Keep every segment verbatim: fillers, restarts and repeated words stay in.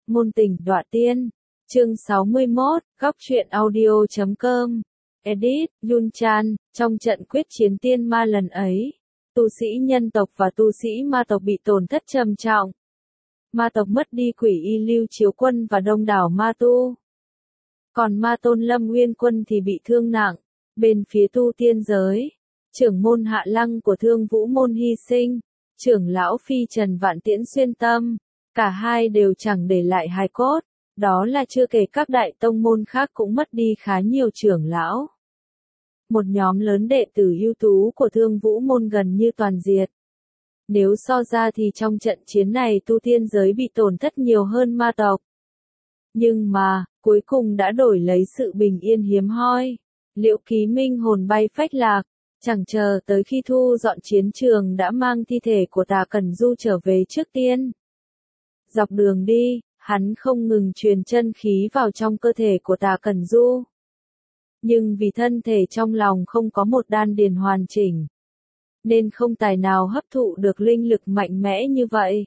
Ngôn tình đọa tiên. Chương sáu mươi mốt, góc truyện audio chấm com. Edit, Yun Chan, trong trận quyết chiến tiên ma lần ấy, tu sĩ nhân tộc và tu sĩ ma tộc bị tổn thất trầm trọng. Ma tộc mất đi Quỷ Y Lưu Chiếu Quân và đông đảo ma tu. Còn ma tôn Lâm Nguyên Quân thì bị thương nặng. Bên phía tu tiên giới, trưởng môn Hạ Lăng của Thương Vũ Môn hy sinh, trưởng lão Phi Trần Vạn Tiễn xuyên tâm, cả hai đều chẳng để lại hài cốt, đó là chưa kể các đại tông môn khác cũng mất đi khá nhiều trưởng lão. Một nhóm lớn đệ tử ưu tú của Thương Vũ Môn gần như toàn diệt. Nếu so ra thì trong trận chiến này tu tiên giới bị tổn thất nhiều hơn ma tộc. Nhưng mà, cuối cùng đã đổi lấy sự bình yên hiếm hoi. Liễu Ký Minh hồn bay phách lạc, chẳng chờ tới khi thu dọn chiến trường đã mang thi thể của Tà Cẩn Du trở về trước tiên. Dọc đường đi, hắn không ngừng truyền chân khí vào trong cơ thể của Tà Cẩn Du. Nhưng vì thân thể trong lòng không có một đan điền hoàn chỉnh, nên không tài nào hấp thụ được linh lực mạnh mẽ như vậy.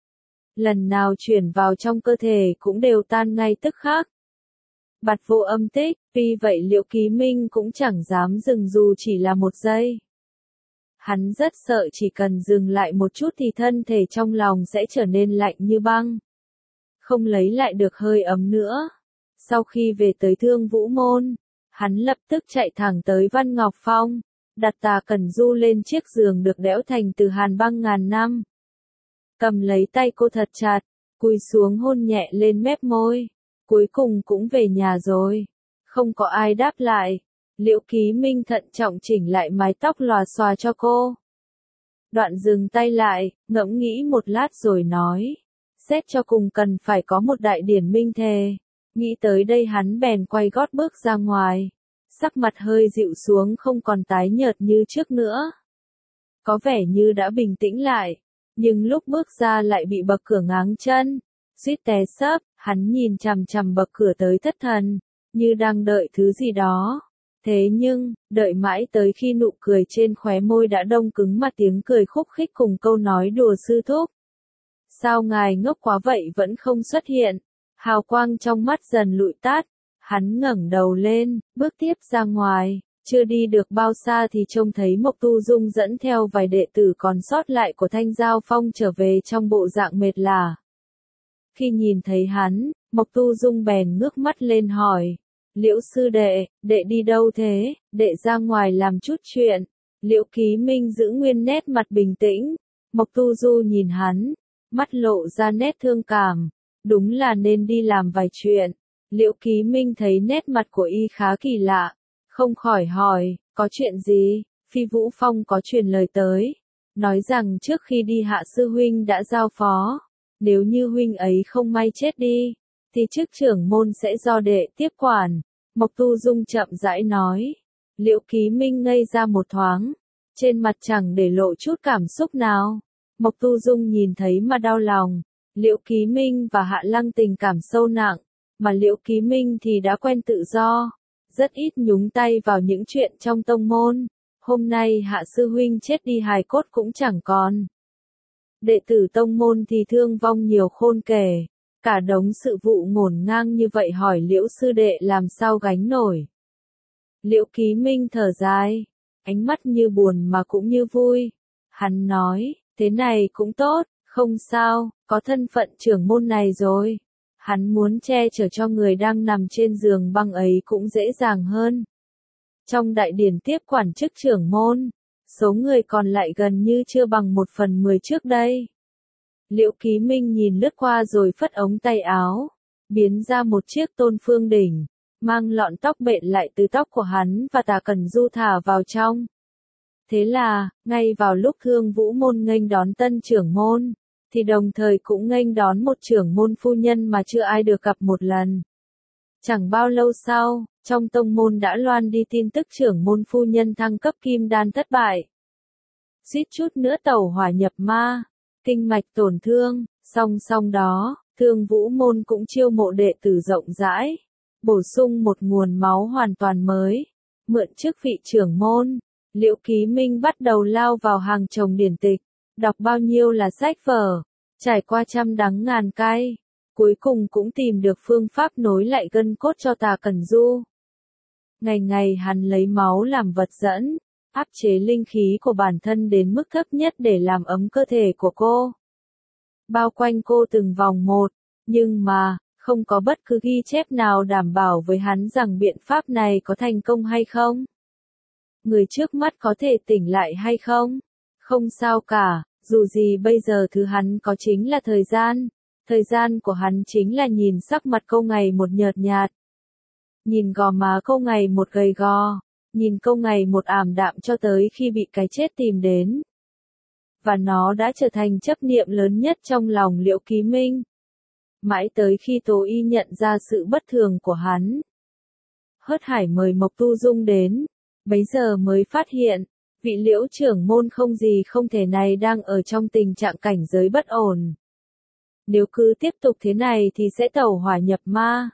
Lần nào chuyển vào trong cơ thể cũng đều tan ngay tức khắc. Bạt vô âm tích, vì vậy Liễu Ký Minh cũng chẳng dám dừng dù chỉ là một giây. Hắn rất sợ chỉ cần dừng lại một chút thì thân thể trong lòng sẽ trở nên lạnh như băng. Không lấy lại được hơi ấm nữa. Sau khi về tới Thương Vũ Môn, hắn lập tức chạy thẳng tới Văn Ngọc Phong, đặt Tà Cẩn Du lên chiếc giường được đẽo thành từ hàn băng ngàn năm. Cầm lấy tay cô thật chặt, cúi xuống hôn nhẹ lên mép môi. Cuối cùng cũng về nhà rồi. Không có ai đáp lại. Liễu Ký Minh thận trọng chỉnh lại mái tóc lòa xòa cho cô. Đoạn dừng tay lại, ngẫm nghĩ một lát rồi nói. Xét cho cùng cần phải có một đại điển minh thề. Nghĩ tới đây hắn bèn quay gót bước ra ngoài. Sắc mặt hơi dịu xuống không còn tái nhợt như trước nữa. Có vẻ như đã bình tĩnh lại. Nhưng lúc bước ra lại bị bậc cửa ngáng chân. Suýt té xấp, hắn nhìn chằm chằm bậc cửa tới thất thần, như đang đợi thứ gì đó. Thế nhưng, đợi mãi tới khi nụ cười trên khóe môi đã đông cứng mà tiếng cười khúc khích cùng câu nói đùa sư thúc. Sao ngài ngốc quá vậy vẫn không xuất hiện? Hào quang trong mắt dần lụi tắt, hắn ngẩng đầu lên, bước tiếp ra ngoài, chưa đi được bao xa thì trông thấy Mộc Tu Dung dẫn theo vài đệ tử còn sót lại của Thanh Giao Phong trở về trong bộ dạng mệt lả. Khi nhìn thấy hắn, Mộc Tu Dung bèn ngước mắt lên hỏi, Liễu sư đệ, đệ đi đâu thế, đệ ra ngoài làm chút chuyện. Liễu Ký Minh giữ nguyên nét mặt bình tĩnh, Mộc Tu Du nhìn hắn, mắt lộ ra nét thương cảm, đúng là nên đi làm vài chuyện. Liễu Ký Minh thấy nét mặt của y khá kỳ lạ, không khỏi hỏi, có chuyện gì? Phi Vũ Phong có truyền lời tới, nói rằng trước khi đi Hạ sư huynh đã giao phó. Nếu như huynh ấy không may chết đi, thì chức trưởng môn sẽ do đệ tiếp quản. Mộc Tu Dung chậm rãi nói. Liễu Ký Minh ngây ra một thoáng, trên mặt chẳng để lộ chút cảm xúc nào. Mộc Tu Dung nhìn thấy mà đau lòng. Liễu Ký Minh và Hạ Lăng tình cảm sâu nặng, mà Liễu Ký Minh thì đã quen tự do, rất ít nhúng tay vào những chuyện trong tông môn. Hôm nay Hạ sư huynh chết đi hài cốt cũng chẳng còn. Đệ tử tông môn thì thương vong nhiều khôn kể, cả đống sự vụ ngổn ngang như vậy hỏi Liễu sư đệ làm sao gánh nổi. Liễu Ký Minh thở dài, ánh mắt như buồn mà cũng như vui. Hắn nói, thế này cũng tốt, không sao, có thân phận trưởng môn này rồi. Hắn muốn che chở cho người đang nằm trên giường băng ấy cũng dễ dàng hơn. Trong đại điển tiếp quản chức trưởng môn, số người còn lại gần như chưa bằng một phần mười trước đây. Liễu Ký Minh nhìn lướt qua rồi phất ống tay áo, biến ra một chiếc tôn phương đỉnh, mang lọn tóc bện lại từ tóc của hắn và Tà Cẩn Du thả vào trong. Thế là, ngay vào lúc Thương Vũ Môn nghênh đón tân trưởng môn, thì đồng thời cũng nghênh đón một trưởng môn phu nhân mà chưa ai được gặp một lần. Chẳng bao lâu sau, trong tông môn đã loan đi tin tức trưởng môn phu nhân thăng cấp kim đan thất bại. Suýt chút nữa tẩu hỏa nhập ma, kinh mạch tổn thương, song song đó, Thương Vũ Môn cũng chiêu mộ đệ tử rộng rãi, bổ sung một nguồn máu hoàn toàn mới, mượn chức vị trưởng môn. Liễu Ký Minh bắt đầu lao vào hàng chồng điển tịch, đọc bao nhiêu là sách vở, trải qua trăm đắng ngàn cay. cuối cùng cũng tìm được phương pháp nối lại gân cốt cho Tà Cẩn Du. Ngày ngày hắn lấy máu làm vật dẫn, áp chế linh khí của bản thân đến mức thấp nhất để làm ấm cơ thể của cô. Bao quanh cô từng vòng một, nhưng mà, không có bất cứ ghi chép nào đảm bảo với hắn rằng biện pháp này có thành công hay không. Người trước mắt có thể tỉnh lại hay không? Không sao cả, dù gì bây giờ thứ hắn có chính là thời gian. Thời gian của hắn chính là nhìn sắc mặt cô ngày một nhợt nhạt. Nhìn gò má cô ngày một gầy gò. Nhìn cô ngày một ảm đạm cho tới khi bị cái chết tìm đến. Và nó đã trở thành chấp niệm lớn nhất trong lòng Liễu Ký Minh. Mãi tới khi Tố Y nhận ra sự bất thường của hắn. Hớt Hải mời Mộc Tu Dung đến. Bấy giờ mới phát hiện, vị Liễu trưởng môn không gì không thể này đang ở trong tình trạng cảnh giới bất ổn. Nếu cứ tiếp tục thế này thì sẽ tẩu hỏa nhập ma.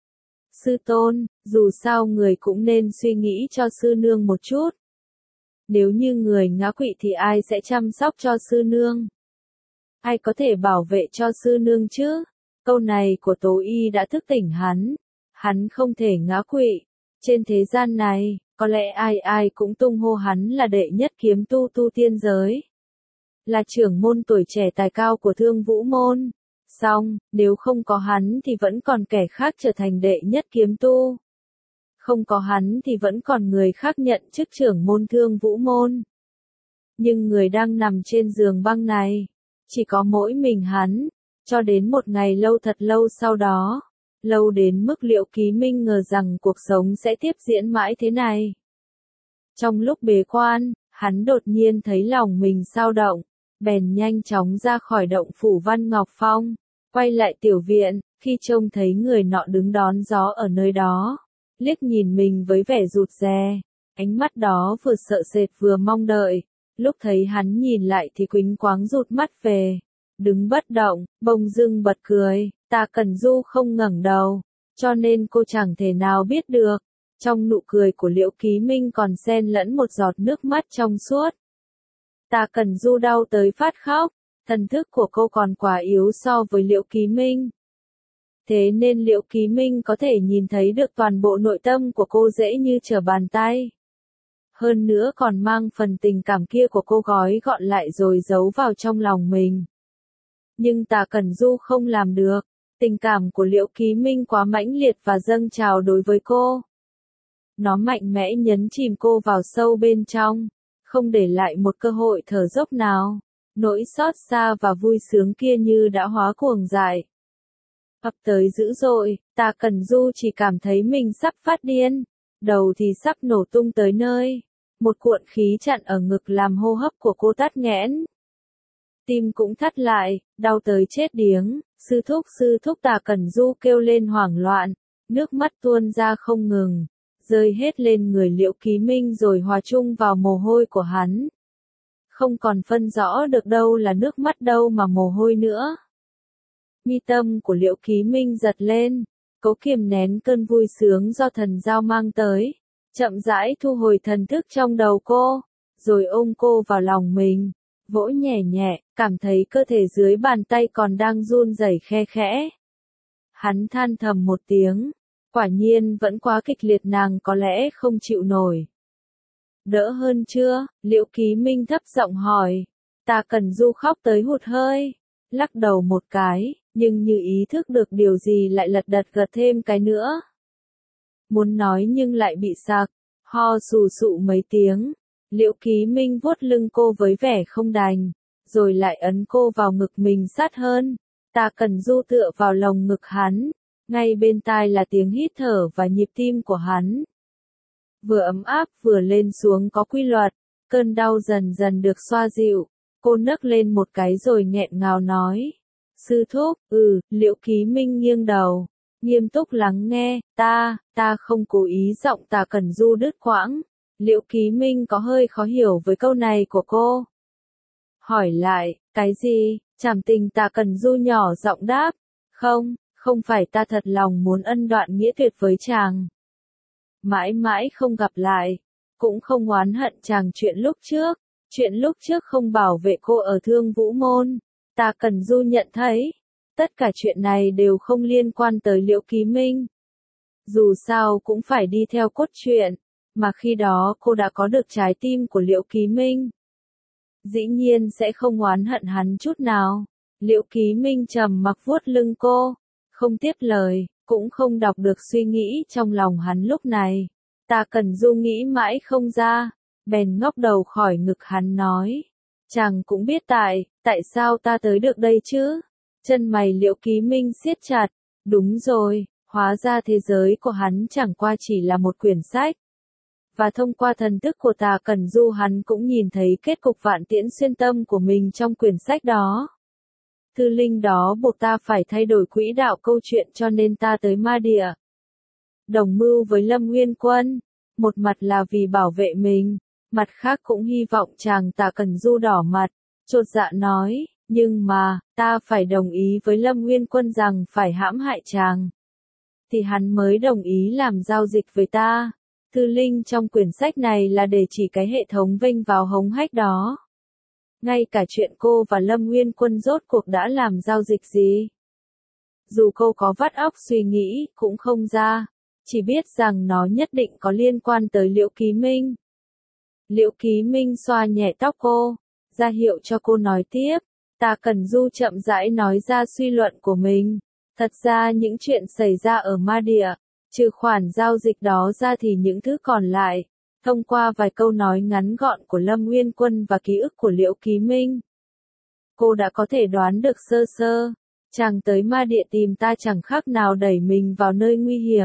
Sư tôn, dù sao người cũng nên suy nghĩ cho sư nương một chút. Nếu như người ngã quỵ thì ai sẽ chăm sóc cho sư nương? Ai có thể bảo vệ cho sư nương chứ? Câu này của Tố Y đã thức tỉnh hắn. Hắn không thể ngã quỵ. Trên thế gian này, có lẽ ai ai cũng tung hô hắn là đệ nhất kiếm tu tu tiên giới. Là trưởng môn tuổi trẻ tài cao của Thương Vũ môn. Xong, nếu không có hắn thì vẫn còn kẻ khác trở thành đệ nhất kiếm tu. Không có hắn thì vẫn còn người khác nhận chức trưởng môn Thương Vũ môn. Nhưng người đang nằm trên giường băng này, chỉ có mỗi mình hắn, cho đến một ngày lâu thật lâu sau đó, lâu đến mức Liễu Ký Minh ngờ rằng cuộc sống sẽ tiếp diễn mãi thế này. Trong lúc bế quan, hắn đột nhiên thấy lòng mình xao động, bèn nhanh chóng ra khỏi động phủ Văn Ngọc Phong, quay lại tiểu viện, khi trông thấy người nọ đứng đón gió ở nơi đó, liếc nhìn mình với vẻ rụt rè, ánh mắt đó vừa sợ sệt vừa mong đợi, lúc thấy hắn nhìn lại thì quĩnh quáng rụt mắt về, đứng bất động, bỗng dưng bật cười, Tà Cẩn Du không ngẩng đầu, cho nên cô chẳng thể nào biết được, trong nụ cười của Liễu Ký Minh còn xen lẫn một giọt nước mắt trong suốt. Tà Cẩn Du đau tới phát khóc, thần thức của cô còn quá yếu so với Liễu Ký Minh. Thế nên Liễu Ký Minh có thể nhìn thấy được toàn bộ nội tâm của cô dễ như trở bàn tay. Hơn nữa còn mang phần tình cảm kia của cô gói gọn lại rồi giấu vào trong lòng mình. Nhưng Tà Cẩn Du không làm được, tình cảm của Liễu Ký Minh quá mãnh liệt và dâng trào đối với cô. Nó mạnh mẽ nhấn chìm cô vào sâu bên trong, không để lại một cơ hội thở dốc nào. Nỗi xót xa và vui sướng kia như đã hóa cuồng dại. Ập tới dữ dội, Tà Cẩn Du chỉ cảm thấy mình sắp phát điên, đầu thì sắp nổ tung tới nơi. Một cuộn khí chặn ở ngực làm hô hấp của cô tắc nghẽn. Tim cũng thắt lại, đau tới chết điếng, sư thúc sư thúc Tà Cẩn Du kêu lên hoảng loạn, nước mắt tuôn ra không ngừng, rơi hết lên người Liễu Ký Minh rồi hòa chung vào mồ hôi của hắn. Không còn phân rõ được đâu là nước mắt đâu mà mồ hôi nữa. Mi tâm của Liễu Ký Minh giật lên, cố kiềm nén cơn vui sướng do thần giao mang tới, chậm rãi thu hồi thần thức trong đầu cô, rồi ôm cô vào lòng mình, vỗ nhẹ nhẹ, cảm thấy cơ thể dưới bàn tay còn đang run rẩy khe khẽ. Hắn than thầm một tiếng, quả nhiên vẫn quá kịch liệt, nàng có lẽ không chịu nổi. Đỡ hơn chưa? Liễu Ký Minh thấp giọng hỏi. Tà Cẩn Du khóc tới hụt hơi, lắc đầu một cái, nhưng như ý thức được điều gì lại lật đật gật thêm cái nữa. Muốn nói nhưng lại bị sặc, ho sù sụ mấy tiếng. Liễu Ký Minh vuốt lưng cô với vẻ không đành, rồi lại ấn cô vào ngực mình sát hơn. Tà Cẩn Du tựa vào lồng ngực hắn, ngay bên tai là tiếng hít thở và nhịp tim của hắn. Vừa ấm áp vừa lên xuống có quy luật, cơn đau dần dần được xoa dịu, cô nấc lên một cái rồi nghẹn ngào nói. Sư thúc, ừ, Liễu Ký Minh nghiêng đầu, nghiêm túc lắng nghe, ta, ta không cố ý, giọng Tà Cẩn Du đứt quãng. Liễu Ký Minh có hơi khó hiểu với câu này của cô. Hỏi lại, cái gì? Trảm Tình Tà Cẩn Du nhỏ giọng đáp, không, không phải ta thật lòng muốn ân đoạn nghĩa tuyệt với chàng. Mãi mãi không gặp lại, cũng không oán hận chàng chuyện lúc trước, chuyện lúc trước không bảo vệ cô ở Thương Vũ môn. Tà Cẩn Du nhận thấy, Tất cả chuyện này đều không liên quan tới Liễu Ký Minh. Dù sao cũng phải đi theo cốt truyện, mà khi đó cô đã có được trái tim của Liễu Ký Minh. Dĩ nhiên sẽ không oán hận hắn chút nào. Liễu Ký Minh trầm mặc vuốt lưng cô, không tiếp lời, cũng không đọc được suy nghĩ trong lòng hắn lúc này. Tạ Cẩn Du nghĩ mãi không ra, bèn ngóc đầu khỏi ngực hắn nói. Chàng cũng biết tại, tại sao ta tới được đây chứ? Chân mày Liễu Ký Minh siết chặt, đúng rồi, hóa ra thế giới của hắn chẳng qua chỉ là một quyển sách. Và thông qua thần thức của Tạ Cẩn Du hắn cũng nhìn thấy kết cục vạn tiễn xuyên tâm của mình trong quyển sách đó. Thư linh đó buộc ta phải thay đổi quỹ đạo câu chuyện cho nên ta tới Ma Địa. Đồng mưu với Lâm Nguyên Quân, một mặt là vì bảo vệ mình, mặt khác cũng hy vọng chàng. Tạ Cẩn Du đỏ mặt, chột dạ nói, nhưng mà, ta phải đồng ý với Lâm Nguyên Quân rằng phải hãm hại chàng. Thì hắn mới đồng ý làm giao dịch với ta. Thư linh trong quyển sách này là để chỉ cái hệ thống vênh vào hống hách đó. Ngay cả chuyện cô và Lâm Nguyên Quân rốt cuộc đã làm giao dịch gì. Dù cô có vắt óc suy nghĩ, cũng không ra. Chỉ biết rằng nó nhất định có liên quan tới Liễu Ký Minh. Liễu Ký Minh xoa nhẹ tóc cô, ra hiệu cho cô nói tiếp. Tạ Cẩn Du chậm rãi nói ra suy luận của mình. Thật ra những chuyện xảy ra ở Ma Địa, trừ khoản giao dịch đó ra thì những thứ còn lại, thông qua vài câu nói ngắn gọn của Lâm Nguyên Quân và ký ức của Liễu Ký Minh, cô đã có thể đoán được sơ sơ. Chàng tới Ma Địa tìm ta chẳng khác nào đẩy mình vào nơi nguy hiểm.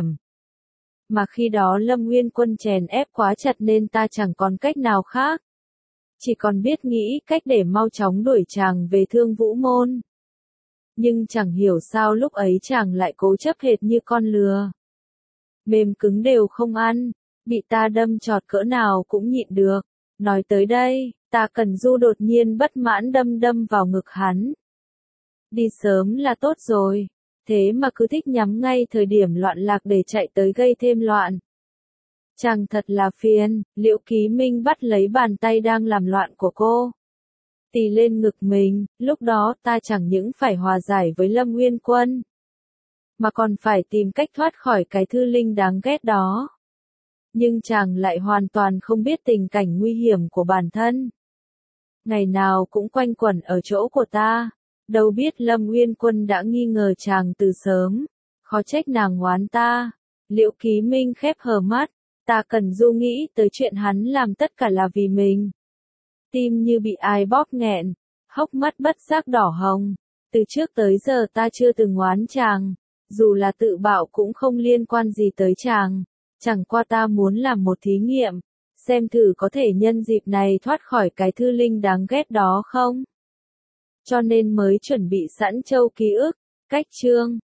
Mà khi đó Lâm Nguyên Quân chèn ép quá chặt nên ta chẳng còn cách nào khác. Chỉ còn biết nghĩ cách để mau chóng đuổi chàng về Thương Vũ Môn. Nhưng chẳng hiểu sao lúc ấy chàng lại cố chấp hệt như con lừa. Mềm cứng đều không ăn, bị ta đâm chọt cỡ nào cũng nhịn được. Nói tới đây, Tạ Cẩn Du đột nhiên bất mãn đâm đâm vào ngực hắn. Đi sớm là tốt rồi, thế mà cứ thích nhắm ngay thời điểm loạn lạc để chạy tới gây thêm loạn. Chàng thật là phiền. Liễu Ký Minh bắt lấy bàn tay đang làm loạn của cô, tì lên ngực mình. Lúc đó ta chẳng những phải hòa giải với Lâm Nguyên Quân, mà còn phải tìm cách thoát khỏi cái thư linh đáng ghét đó. Nhưng chàng lại hoàn toàn không biết tình cảnh nguy hiểm của bản thân. Ngày nào cũng quanh quẩn ở chỗ của ta. Đâu biết Lâm Nguyên Quân đã nghi ngờ chàng từ sớm. Khó trách nàng oán ta. Liễu Ký Minh khép hờ mắt. Tạ Cẩn Du nghĩ tới chuyện hắn làm tất cả là vì mình. Tim như bị ai bóp nghẹn, hốc mắt bất giác đỏ hồng. Từ trước tới giờ ta chưa từng oán chàng, dù là tự bạo cũng không liên quan gì tới chàng. Chẳng qua ta muốn làm một thí nghiệm, xem thử có thể nhân dịp này thoát khỏi cái thư linh đáng ghét đó không. Cho nên mới chuẩn bị sẵn châu ký ức, cách chương.